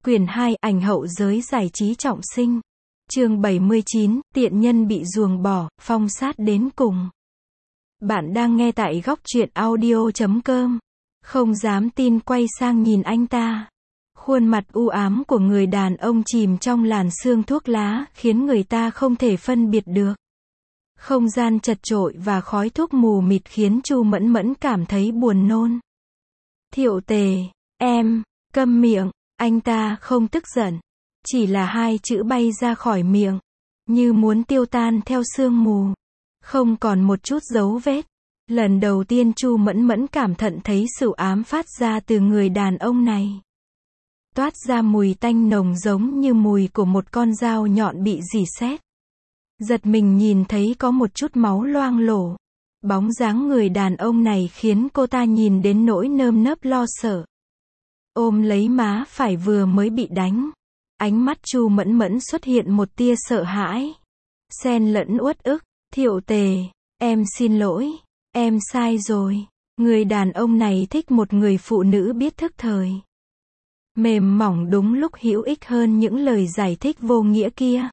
Quyển 2, ảnh hậu giới giải trí trọng sinh. Chương 79, tiện nhân bị ruồng bỏ, phong sát đến cùng. Bạn đang nghe tại góc truyện audio.com. Không dám tin quay sang nhìn anh ta. Khuôn mặt u ám của người đàn ông chìm trong làn sương thuốc lá, khiến người ta không thể phân biệt được. Không gian chật chội và khói thuốc mù mịt khiến Chu Mẫn Mẫn cảm thấy buồn nôn. Thiệu Tề, em, câm miệng. Anh ta không tức giận, chỉ là hai chữ bay ra khỏi miệng, như muốn tiêu tan theo sương mù, không còn một chút dấu vết. Lần đầu tiên Chu Mẫn Mẫn cảm thận thấy sự ám phát ra từ người đàn ông này. Toát ra mùi tanh nồng giống như mùi của một con dao nhọn bị rỉ sét. Giật mình nhìn thấy có một chút máu loang lổ. Bóng dáng người đàn ông này khiến cô ta nhìn đến nỗi nơm nớp lo sợ. Ôm lấy má phải vừa mới bị đánh. Ánh mắt Chu Mẫn Mẫn xuất hiện một tia sợ hãi, xen lẫn uất ức. Thiệu Tề, em xin lỗi, em sai rồi. Người đàn ông này thích một người phụ nữ biết thức thời, mềm mỏng đúng lúc hữu ích hơn những lời giải thích vô nghĩa kia.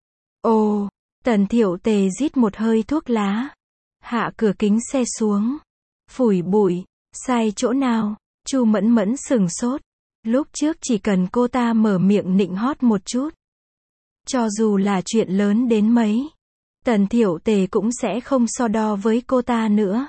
Ồ, Tần Thiệu Tề rít một hơi thuốc lá, hạ cửa kính xe xuống, phủi bụi. Sai chỗ nào? Chu Mẫn Mẫn sửng sốt. Lúc trước chỉ cần cô ta mở miệng nịnh hót một chút, cho dù là chuyện lớn đến mấy, Tần Thiệu Tề cũng sẽ không so đo với cô ta nữa.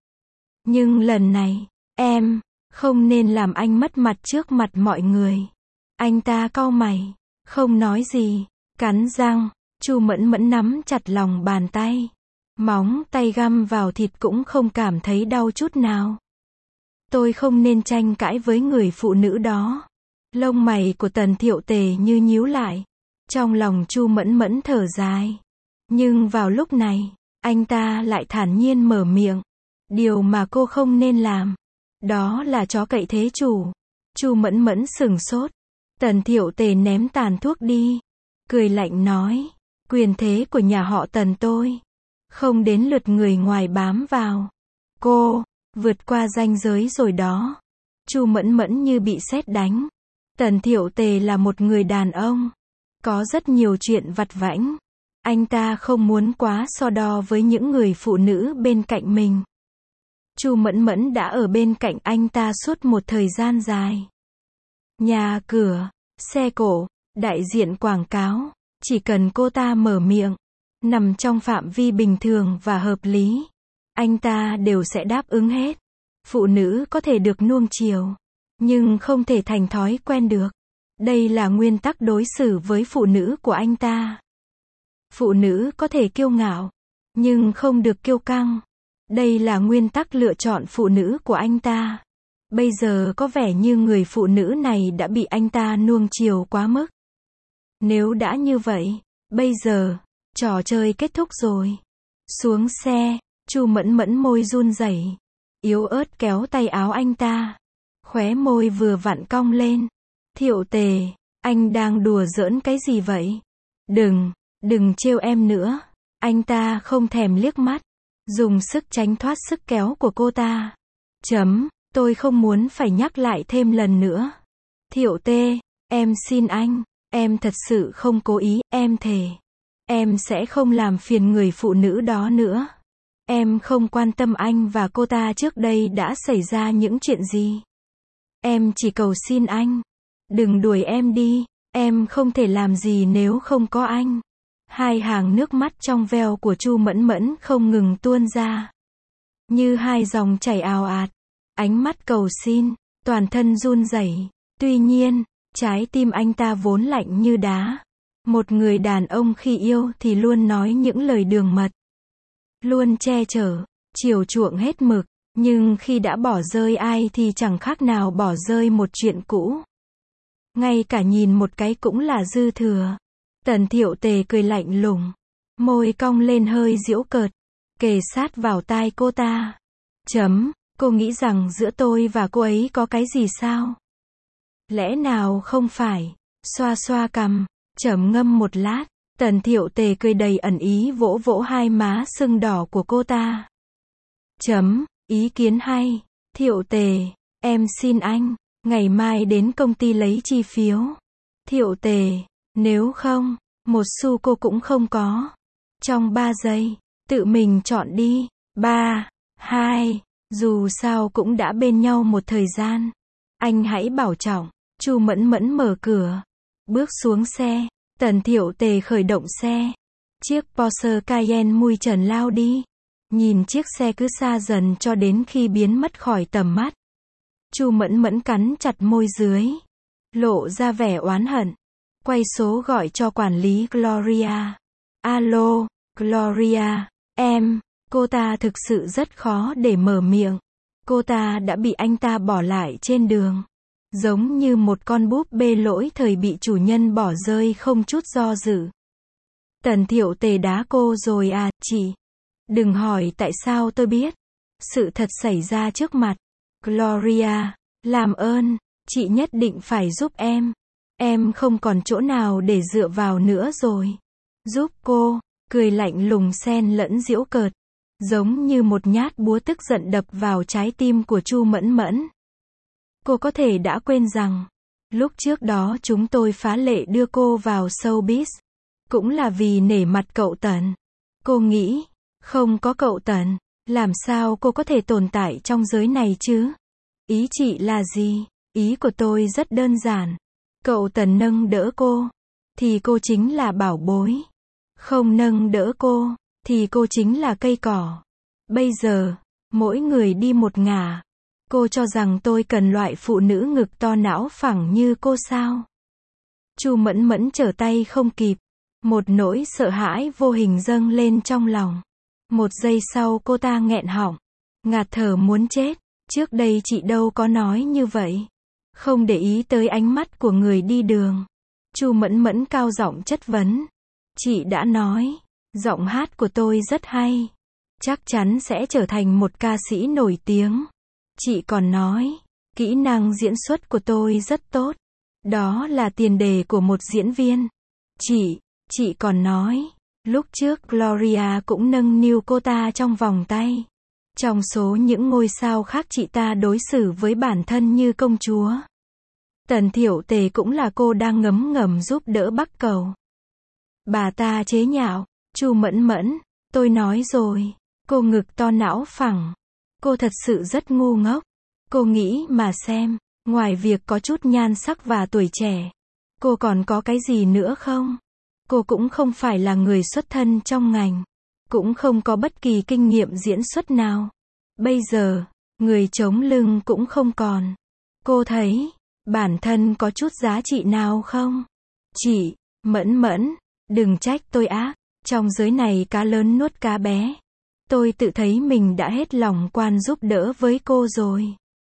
Nhưng lần này, em không nên làm anh mất mặt trước mặt mọi người. Anh ta cau mày, không nói gì, cắn răng. Chu Mẫn Mẫn nắm chặt lòng bàn tay, móng tay găm vào thịt cũng không cảm thấy đau chút nào. Tôi không nên tranh cãi với người phụ nữ đó. Lông mày của Tần Thiệu Tề như nhíu lại. Trong lòng Chu Mẫn Mẫn thở dài. Nhưng vào lúc này, anh ta lại thản nhiên mở miệng. Điều mà cô không nên làm, đó là chó cậy thế chủ. Chu Mẫn Mẫn sửng sốt. Tần Thiệu Tề ném tàn thuốc đi, cười lạnh nói, quyền thế của nhà họ Tần tôi, không đến lượt người ngoài bám vào. Cô vượt qua ranh giới rồi đó. Chu Mẫn Mẫn như bị sét đánh. Tần Thiệu Tề là một người đàn ông, có rất nhiều chuyện vặt vãnh. Anh ta không muốn quá so đo với những người phụ nữ bên cạnh mình. Chu Mẫn Mẫn đã ở bên cạnh anh ta suốt một thời gian dài. Nhà cửa, xe cộ, đại diện quảng cáo, chỉ cần cô ta mở miệng, nằm trong phạm vi bình thường và hợp lý, anh ta đều sẽ đáp ứng hết. Phụ nữ có thể được nuông chiều, nhưng không thể thành thói quen được. Đây là nguyên tắc đối xử với phụ nữ của anh ta. Phụ nữ có thể kiêu ngạo, nhưng không được kiêu căng. Đây là nguyên tắc lựa chọn phụ nữ của anh ta. Bây giờ có vẻ như người phụ nữ này đã bị anh ta nuông chiều quá mức. Nếu đã như vậy, bây giờ, trò chơi kết thúc rồi. Xuống xe. Chu Mẫn Mẫn môi run rẩy, yếu ớt kéo tay áo anh ta, khóe môi vừa vặn cong lên. Thiệu Tề, anh đang đùa giỡn cái gì vậy? Đừng trêu em nữa. Anh ta không thèm liếc mắt, dùng sức tránh thoát sức kéo của cô ta. Tôi không muốn phải nhắc lại thêm lần nữa. Thiệu Tề, em xin anh, em thật sự không cố ý, em thề. Em sẽ không làm phiền người phụ nữ đó nữa. Em không quan tâm anh và cô ta trước đây đã xảy ra những chuyện gì. Em chỉ cầu xin anh, đừng đuổi em đi. Em không thể làm gì nếu không có anh. Hai hàng nước mắt trong veo của Chu Mẫn Mẫn không ngừng tuôn ra, như hai dòng chảy ào ạt. Ánh mắt cầu xin, toàn thân run rẩy. Tuy nhiên, trái tim anh ta vốn lạnh như đá. Một người đàn ông khi yêu thì luôn nói những lời đường mật, luôn che chở, chiều chuộng hết mực, nhưng khi đã bỏ rơi ai thì chẳng khác nào bỏ rơi một chuyện cũ. Ngay cả nhìn một cái cũng là dư thừa. Tần Thiệu Tề cười lạnh lùng, môi cong lên hơi giễu cợt, kề sát vào tai cô ta. Cô nghĩ rằng giữa tôi và cô ấy có cái gì sao? Lẽ nào không phải? Xoa xoa cằm, trầm ngâm một lát. Tần Thiệu Tề cười đầy ẩn ý vỗ vỗ hai má sưng đỏ của cô ta. Ý kiến hay. Thiệu Tề, em xin anh, ngày mai đến công ty lấy chi phiếu. Thiệu Tề, nếu không, một xu cô cũng không có. Trong 3 giây, tự mình chọn đi. 3, 2, dù sao cũng đã bên nhau một thời gian. Anh hãy bảo trọng. Chu Mẫn Mẫn mở cửa, bước xuống xe. Tần Thiệu Tề khởi động xe. Chiếc Porsche Cayenne mui trần lao đi. Nhìn chiếc xe cứ xa dần cho đến khi biến mất khỏi tầm mắt. Chu Mẫn Mẫn cắn chặt môi dưới, lộ ra vẻ oán hận. Quay số gọi cho quản lý Gloria. Alo, Gloria, em. Cô ta thực sự rất khó để mở miệng. Cô ta đã bị anh ta bỏ lại trên đường. Giống như một con búp bê lỗi thời bị chủ nhân bỏ rơi không chút do dự. Tần Thiệu Tề đá cô rồi à, chị. Đừng hỏi tại sao tôi biết. Sự thật xảy ra trước mặt. Gloria, làm ơn, chị nhất định phải giúp em. Em không còn chỗ nào để dựa vào nữa rồi. Giúp cô, cười lạnh lùng xen lẫn giễu cợt. Giống như một nhát búa tức giận đập vào trái tim của Chu Mẫn Mẫn. Cô có thể đã quên rằng, lúc trước đó chúng tôi phá lệ đưa cô vào showbiz. Cũng là vì nể mặt cậu Tần. Cô nghĩ, không có cậu Tần, làm sao cô có thể tồn tại trong giới này chứ? Ý chị là gì? Ý của tôi rất đơn giản. Cậu Tần nâng đỡ cô, thì cô chính là bảo bối. Không nâng đỡ cô, thì cô chính là cây cỏ. Bây giờ, mỗi người đi một ngả. Cô cho rằng tôi cần loại phụ nữ ngực to não phẳng như cô sao? Chu Mẫn Mẫn trở tay không kịp. Một nỗi sợ hãi vô hình dâng lên trong lòng. Một giây sau cô ta nghẹn họng, ngạt thở muốn chết. Trước đây chị đâu có nói như vậy. Không để ý tới ánh mắt của người đi đường. Chu Mẫn Mẫn cao giọng chất vấn. Chị đã nói, giọng hát của tôi rất hay. Chắc chắn sẽ trở thành một ca sĩ nổi tiếng. Chị còn nói, kỹ năng diễn xuất của tôi rất tốt. Đó là tiền đề của một diễn viên. Chị còn nói, lúc trước Gloria cũng nâng niu cô ta trong vòng tay. Trong số những ngôi sao khác chị ta đối xử với bản thân như công chúa. Tần Thiệu Tề cũng là cô đang ngấm ngầm giúp đỡ Bắc Cầu. Bà ta chế nhạo, Chu Mẫn Mẫn, tôi nói rồi, cô ngực to não phẳng. Cô thật sự rất ngu ngốc. Cô nghĩ mà xem, ngoài việc có chút nhan sắc và tuổi trẻ, cô còn có cái gì nữa không? Cô cũng không phải là người xuất thân trong ngành, cũng không có bất kỳ kinh nghiệm diễn xuất nào. Bây giờ, người chống lưng cũng không còn. Cô thấy, bản thân có chút giá trị nào không? Chị, Mẫn Mẫn, đừng trách tôi ác, trong giới này cá lớn nuốt cá bé. Tôi tự thấy mình đã hết lòng quan giúp đỡ với cô rồi.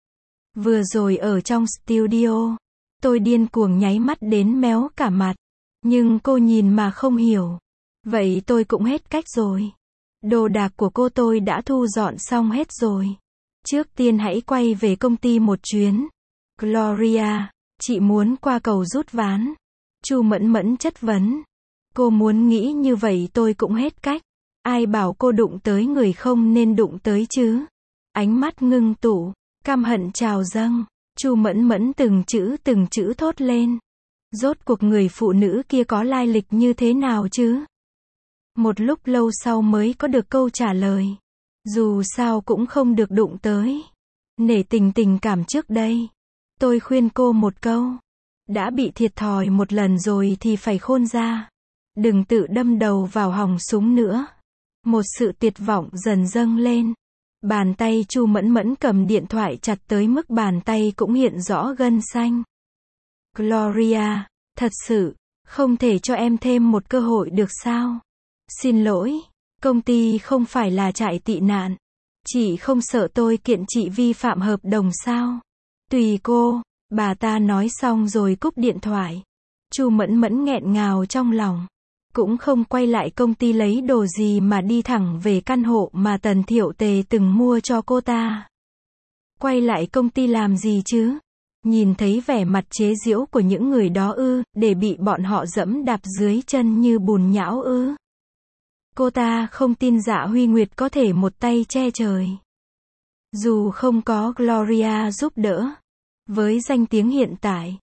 Vừa rồi ở trong studio, tôi điên cuồng nháy mắt đến méo cả mặt. Nhưng cô nhìn mà không hiểu. Vậy tôi cũng hết cách rồi. Đồ đạc của cô tôi đã thu dọn xong hết rồi. Trước tiên hãy quay về công ty một chuyến. Gloria, chị muốn qua cầu rút ván. Chu Mẫn Mẫn chất vấn. Cô muốn nghĩ như vậy tôi cũng hết cách. Ai bảo cô đụng tới người không nên đụng tới chứ? Ánh mắt ngưng tụ, căm hận trào dâng. Chu Mẫn Mẫn từng chữ thốt lên. Rốt cuộc người phụ nữ kia có lai lịch như thế nào chứ? Một lúc lâu sau mới có được câu trả lời. Dù sao cũng không được đụng tới. Nể tình cảm trước đây. Tôi khuyên cô một câu. Đã bị thiệt thòi một lần rồi thì phải khôn ra. Đừng tự đâm đầu vào hòng súng nữa. Một sự tuyệt vọng dần dâng lên. Bàn tay Chu Mẫn Mẫn cầm điện thoại chặt tới mức bàn tay cũng hiện rõ gân xanh. Gloria, thật sự, không thể cho em thêm một cơ hội được sao? Xin lỗi, công ty không phải là trại tị nạn. Chị không sợ tôi kiện chị vi phạm hợp đồng sao? Tùy cô, bà ta nói xong rồi cúp điện thoại. Chu Mẫn Mẫn nghẹn ngào trong lòng. Cũng không quay lại công ty lấy đồ gì mà đi thẳng về căn hộ mà Tần Thiệu Tề từng mua cho cô ta. Quay lại công ty làm gì chứ? Nhìn thấy vẻ mặt chế giễu của những người đó ư, để bị bọn họ dẫm đạp dưới chân như bùn nhão ư? Cô ta không tin Dạ Huy Nguyệt có thể một tay che trời. Dù không có Gloria giúp đỡ, với danh tiếng hiện tại,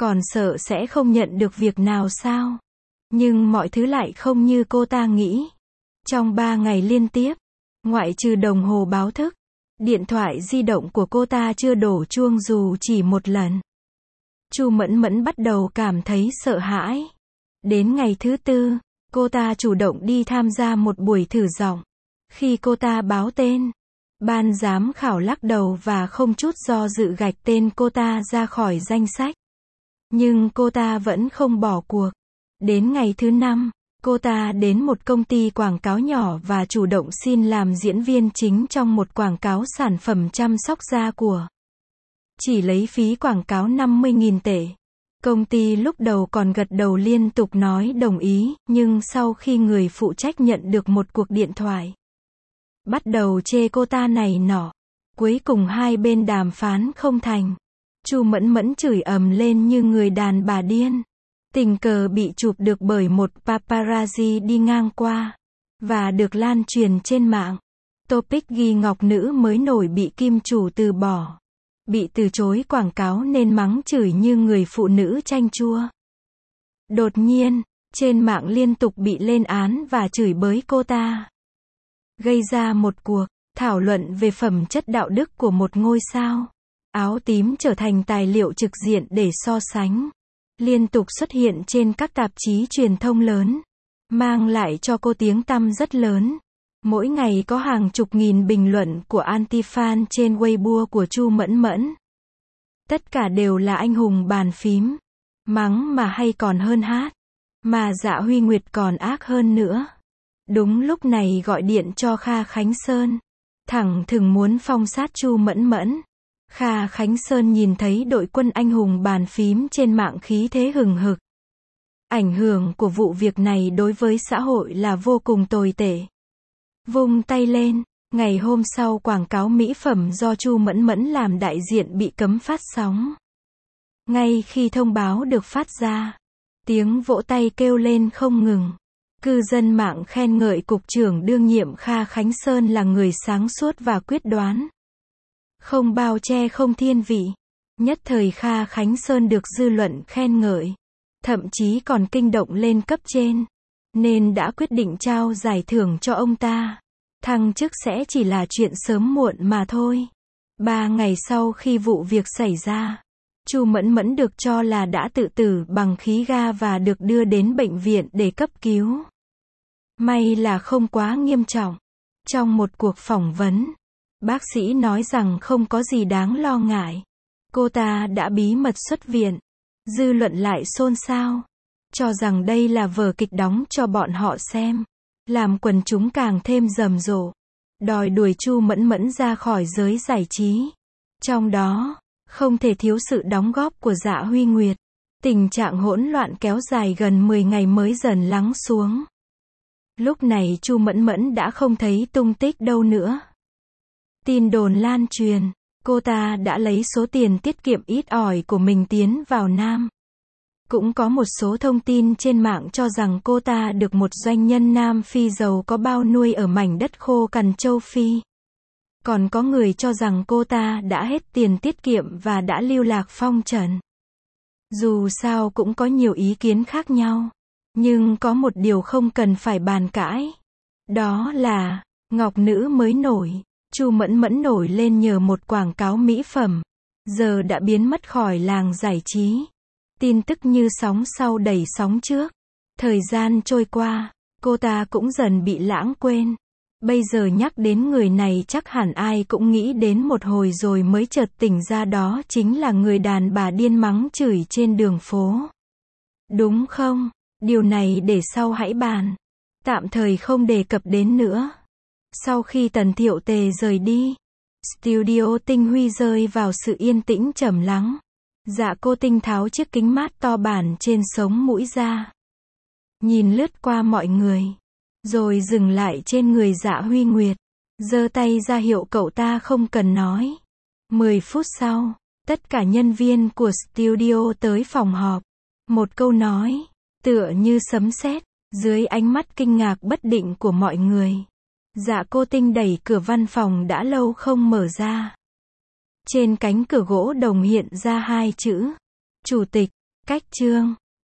Còn sợ sẽ không nhận được việc nào sao? Nhưng mọi thứ lại không như cô ta nghĩ. Trong 3 ngày liên tiếp, ngoại trừ đồng hồ báo thức, điện thoại di động của cô ta chưa đổ chuông dù chỉ một lần. Chu Mẫn Mẫn bắt đầu cảm thấy sợ hãi. Đến ngày thứ 4, cô ta chủ động đi tham gia một buổi thử giọng. Khi cô ta báo tên, ban giám khảo lắc đầu và không chút do dự gạch tên cô ta ra khỏi danh sách. Nhưng cô ta vẫn không bỏ cuộc. Đến ngày thứ 5, cô ta đến một công ty quảng cáo nhỏ và chủ động xin làm diễn viên chính trong một quảng cáo sản phẩm chăm sóc da của. Chỉ lấy phí quảng cáo 50.000 tệ. Công ty lúc đầu còn gật đầu liên tục nói đồng ý, nhưng sau khi người phụ trách nhận được một cuộc điện thoại, bắt đầu chê cô ta này nọ. Cuối cùng hai bên đàm phán không thành. Chu Mẫn Mẫn chửi ầm lên như người đàn bà điên. Tình cờ bị chụp được bởi một paparazzi đi ngang qua, và được lan truyền trên mạng. Topic ghi ngọc nữ mới nổi bị kim chủ từ bỏ. Bị từ chối quảng cáo nên mắng chửi như người phụ nữ chanh chua. Đột nhiên, trên mạng liên tục bị lên án và chửi bới cô ta. Gây ra một cuộc thảo luận về phẩm chất đạo đức của một ngôi sao áo tím trở thành tài liệu trực diện để so sánh. Liên tục xuất hiện trên các tạp chí truyền thông lớn, mang lại cho cô tiếng tăm rất lớn. Mỗi ngày có hàng chục nghìn bình luận của anti-fan trên Weibo của Chu Mẫn Mẫn. Tất cả đều là anh hùng bàn phím. Mắng mà hay còn hơn hát. Mà Dạ Huy Nguyệt còn ác hơn nữa. Đúng lúc này gọi điện cho Kha Khánh Sơn. Thẳng thừng muốn phong sát Chu Mẫn Mẫn. Kha Khánh Sơn nhìn thấy đội quân anh hùng bàn phím trên mạng khí thế hừng hực. Ảnh hưởng của vụ việc này đối với xã hội là vô cùng tồi tệ. Vung tay lên, ngày hôm sau quảng cáo mỹ phẩm do Chu Mẫn Mẫn làm đại diện bị cấm phát sóng. Ngay khi thông báo được phát ra, tiếng vỗ tay kêu lên không ngừng. Cư dân mạng khen ngợi cục trưởng đương nhiệm Kha Khánh Sơn là người sáng suốt và quyết đoán. Không bao che không thiên vị. Nhất thời Kha Khánh Sơn được dư luận khen ngợi. Thậm chí còn kinh động lên cấp trên. Nên đã quyết định trao giải thưởng cho ông ta. Thăng chức sẽ chỉ là chuyện sớm muộn mà thôi. 3 ngày sau khi vụ việc xảy ra, Chu Mẫn Mẫn được cho là đã tự tử bằng khí ga và được đưa đến bệnh viện để cấp cứu. May là không quá nghiêm trọng. Trong một cuộc phỏng vấn, bác sĩ nói rằng không có gì đáng lo ngại. Cô ta đã bí mật xuất viện. Dư luận lại xôn xao, cho rằng đây là vở kịch đóng cho bọn họ xem, làm quần chúng càng thêm rầm rộ, đòi đuổi Chu Mẫn Mẫn ra khỏi giới giải trí. Trong đó, không thể thiếu sự đóng góp của Dạ Huy Nguyệt. Tình trạng hỗn loạn kéo dài gần 10 ngày mới dần lắng xuống. Lúc này Chu Mẫn Mẫn đã không thấy tung tích đâu nữa. Tin đồn lan truyền, cô ta đã lấy số tiền tiết kiệm ít ỏi của mình tiến vào Nam. Cũng có một số thông tin trên mạng cho rằng cô ta được một doanh nhân Nam Phi giàu có bao nuôi ở mảnh đất khô cằn châu Phi. Còn có người cho rằng cô ta đã hết tiền tiết kiệm và đã lưu lạc phong trần. Dù sao cũng có nhiều ý kiến khác nhau. Nhưng có một điều không cần phải bàn cãi. Đó là, ngọc nữ mới nổi. Chu Mẫn Mẫn nổi lên nhờ một quảng cáo mỹ phẩm. Giờ đã biến mất khỏi làng giải trí. Tin tức như sóng sau đẩy sóng trước. Thời gian trôi qua, cô ta cũng dần bị lãng quên. Bây giờ nhắc đến người này chắc hẳn ai cũng nghĩ đến một hồi rồi mới chợt tỉnh ra đó chính là người đàn bà điên mắng chửi trên đường phố. Đúng không? Điều này để sau hãy bàn. Tạm thời không đề cập đến nữa. Sau khi Tần Thiệu Tề rời đi, studio Tinh Huy rơi vào sự yên tĩnh trầm lắng. Dạ Cô Tinh tháo chiếc kính mát to bản trên sống mũi ra. Nhìn lướt qua mọi người. Rồi dừng lại trên người Dạ Huy Nguyệt. Giơ tay ra hiệu cậu ta không cần nói. 10 phút sau, tất cả nhân viên của studio tới phòng họp. Một câu nói, tựa như sấm sét, dưới ánh mắt kinh ngạc bất định của mọi người. Dạ Cô Tinh đẩy cửa văn phòng đã lâu không mở ra. Trên cánh cửa gỗ đồng hiện ra 2 chữ. Chủ tịch. Cách chương